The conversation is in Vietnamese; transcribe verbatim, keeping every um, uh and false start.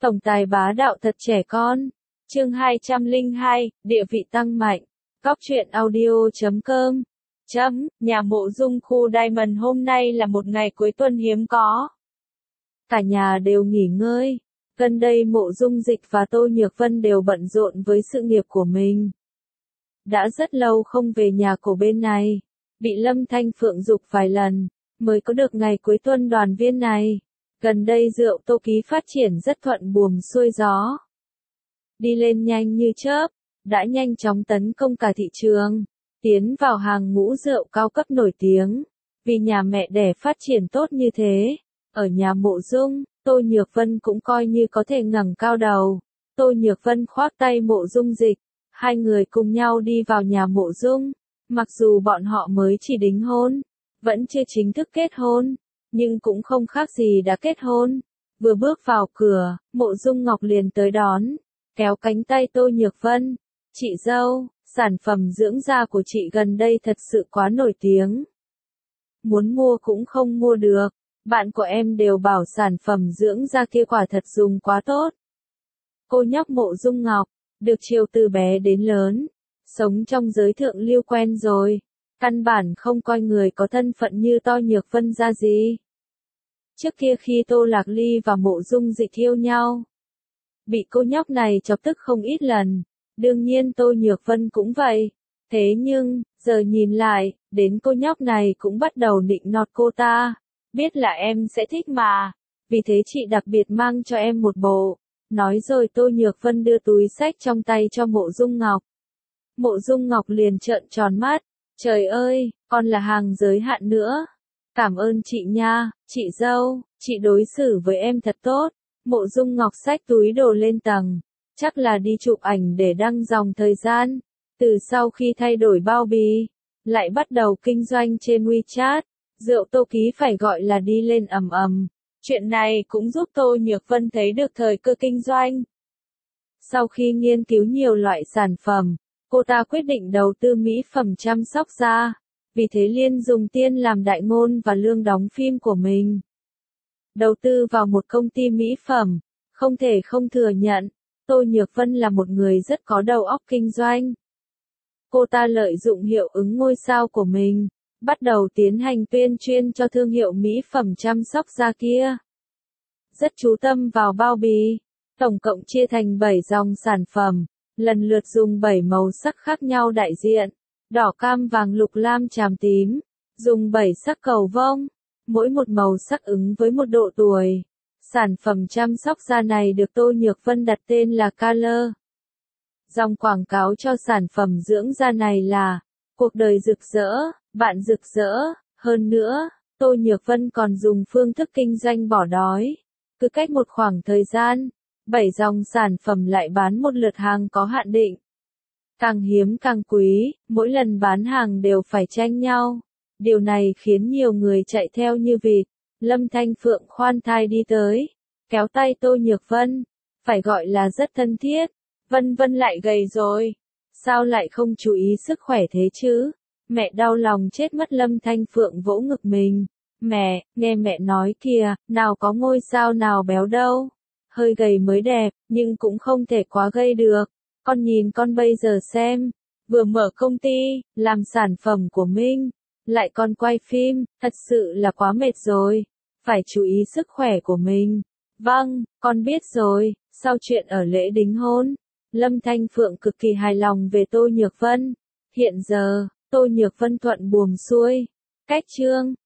Tổng tài bá đạo thật trẻ con. Chương hai trăm lẻ hai, địa vị tăng mạnh. Cóc truyện audio chấm com. Chấm, nhà mộ dung khu Diamond hôm nay là một ngày cuối tuần hiếm có. Cả nhà đều nghỉ ngơi. Gần đây Mộ Dung Dịch và Tô Nhược Vân đều bận rộn với sự nghiệp của mình. Đã rất lâu không về nhà của bên này. Bị Lâm Thanh Phượng giục vài lần, mới có được ngày cuối tuần đoàn viên này. Gần đây rượu Tô Ký phát triển rất thuận buồm xuôi gió. Đi lên nhanh như chớp, đã nhanh chóng tấn công cả thị trường, tiến vào hàng ngũ rượu cao cấp nổi tiếng. Vì nhà mẹ đẻ phát triển tốt như thế, ở nhà Mộ Dung, Tô Nhược Vân cũng coi như có thể ngẩng cao đầu. Tô Nhược Vân khoác tay Mộ Dung Dịch, hai người cùng nhau đi vào nhà Mộ Dung. Mặc dù bọn họ mới chỉ đính hôn, vẫn chưa chính thức kết hôn, nhưng cũng không khác gì đã kết hôn. Vừa bước vào cửa, Mộ Dung Ngọc liền tới đón, kéo cánh tay Tô Nhược Vân. Chị dâu, sản phẩm dưỡng da của chị gần đây thật sự quá nổi tiếng. Muốn mua cũng không mua được, bạn của em đều bảo sản phẩm dưỡng da kia quả thật dùng quá tốt. Cô nhóc Mộ Dung Ngọc, được chiều từ bé đến lớn, sống trong giới thượng lưu quen rồi, căn bản không coi người có thân phận như Tô Nhược Vân ra gì. Trước kia khi Tô Lạc Ly và Mộ Dung Dịch yêu nhau, bị cô nhóc này chọc tức không ít lần, đương nhiên Tô Nhược Vân cũng vậy. Thế nhưng, giờ nhìn lại, đến cô nhóc này cũng bắt đầu nịnh nọt cô ta, biết là em sẽ thích mà, vì thế chị đặc biệt mang cho em một bộ. Nói rồi Tô Nhược Vân đưa túi xách trong tay cho Mộ Dung Ngọc. Mộ Dung Ngọc liền trợn tròn mắt, trời ơi, còn là hàng giới hạn nữa. Cảm ơn chị nha, chị dâu, chị đối xử với em thật tốt. Mộ Dung Ngọc xách túi đồ lên tầng, chắc là đi chụp ảnh để đăng dòng thời gian. Từ sau khi thay đổi bao bì, lại bắt đầu kinh doanh trên WeChat, rượu Tô Ký phải gọi là đi lên ầm ầm. Chuyện này cũng giúp Tô Nhược Vân thấy được thời cơ kinh doanh. Sau khi nghiên cứu nhiều loại sản phẩm, cô ta quyết định đầu tư mỹ phẩm chăm sóc da. Vì thế liền dùng tiền làm đại ngôn và lương đóng phim của mình. Đầu tư vào một công ty mỹ phẩm, không thể không thừa nhận, Tô Nhược Vân là một người rất có đầu óc kinh doanh. Cô ta lợi dụng hiệu ứng ngôi sao của mình, bắt đầu tiến hành tuyên truyền cho thương hiệu mỹ phẩm chăm sóc da kia. Rất chú tâm vào bao bì, tổng cộng chia thành bảy dòng sản phẩm, lần lượt dùng bảy màu sắc khác nhau đại diện, đỏ cam vàng lục lam tràm tím, dùng bảy sắc cầu vồng, mỗi một màu sắc ứng với một độ tuổi. Sản phẩm chăm sóc da này được Tô Nhược Vân đặt tên là Color. Dòng quảng cáo cho sản phẩm dưỡng da này là cuộc đời rực rỡ, bạn rực rỡ. Hơn nữa, Tô Nhược Vân còn dùng phương thức kinh doanh bỏ đói. Cứ cách một khoảng thời gian, bảy dòng sản phẩm lại bán một lượt hàng có hạn định. Càng hiếm càng quý, mỗi lần bán hàng đều phải tranh nhau. Điều này khiến nhiều người chạy theo như vịt. Lâm Thanh Phượng khoan thai đi tới, kéo tay Tô Nhược Vân, phải gọi là rất thân thiết. Vân Vân lại gầy rồi, sao lại không chú ý sức khỏe thế chứ? Mẹ đau lòng chết mất. Lâm Thanh Phượng vỗ ngực mình. Mẹ, nghe mẹ nói kìa, nào có ngôi sao nào béo đâu. Hơi gầy mới đẹp, nhưng cũng không thể quá gầy được. Con nhìn con bây giờ xem, vừa mở công ty, làm sản phẩm của mình, lại còn quay phim, thật sự là quá mệt rồi. Phải chú ý sức khỏe của mình. Vâng, con biết rồi. Sau chuyện ở lễ đính hôn, Lâm Thanh Phượng cực kỳ hài lòng về Tô Nhược Vân. Hiện giờ, Tô Nhược Vân thuận buồm xuôi. Cách chương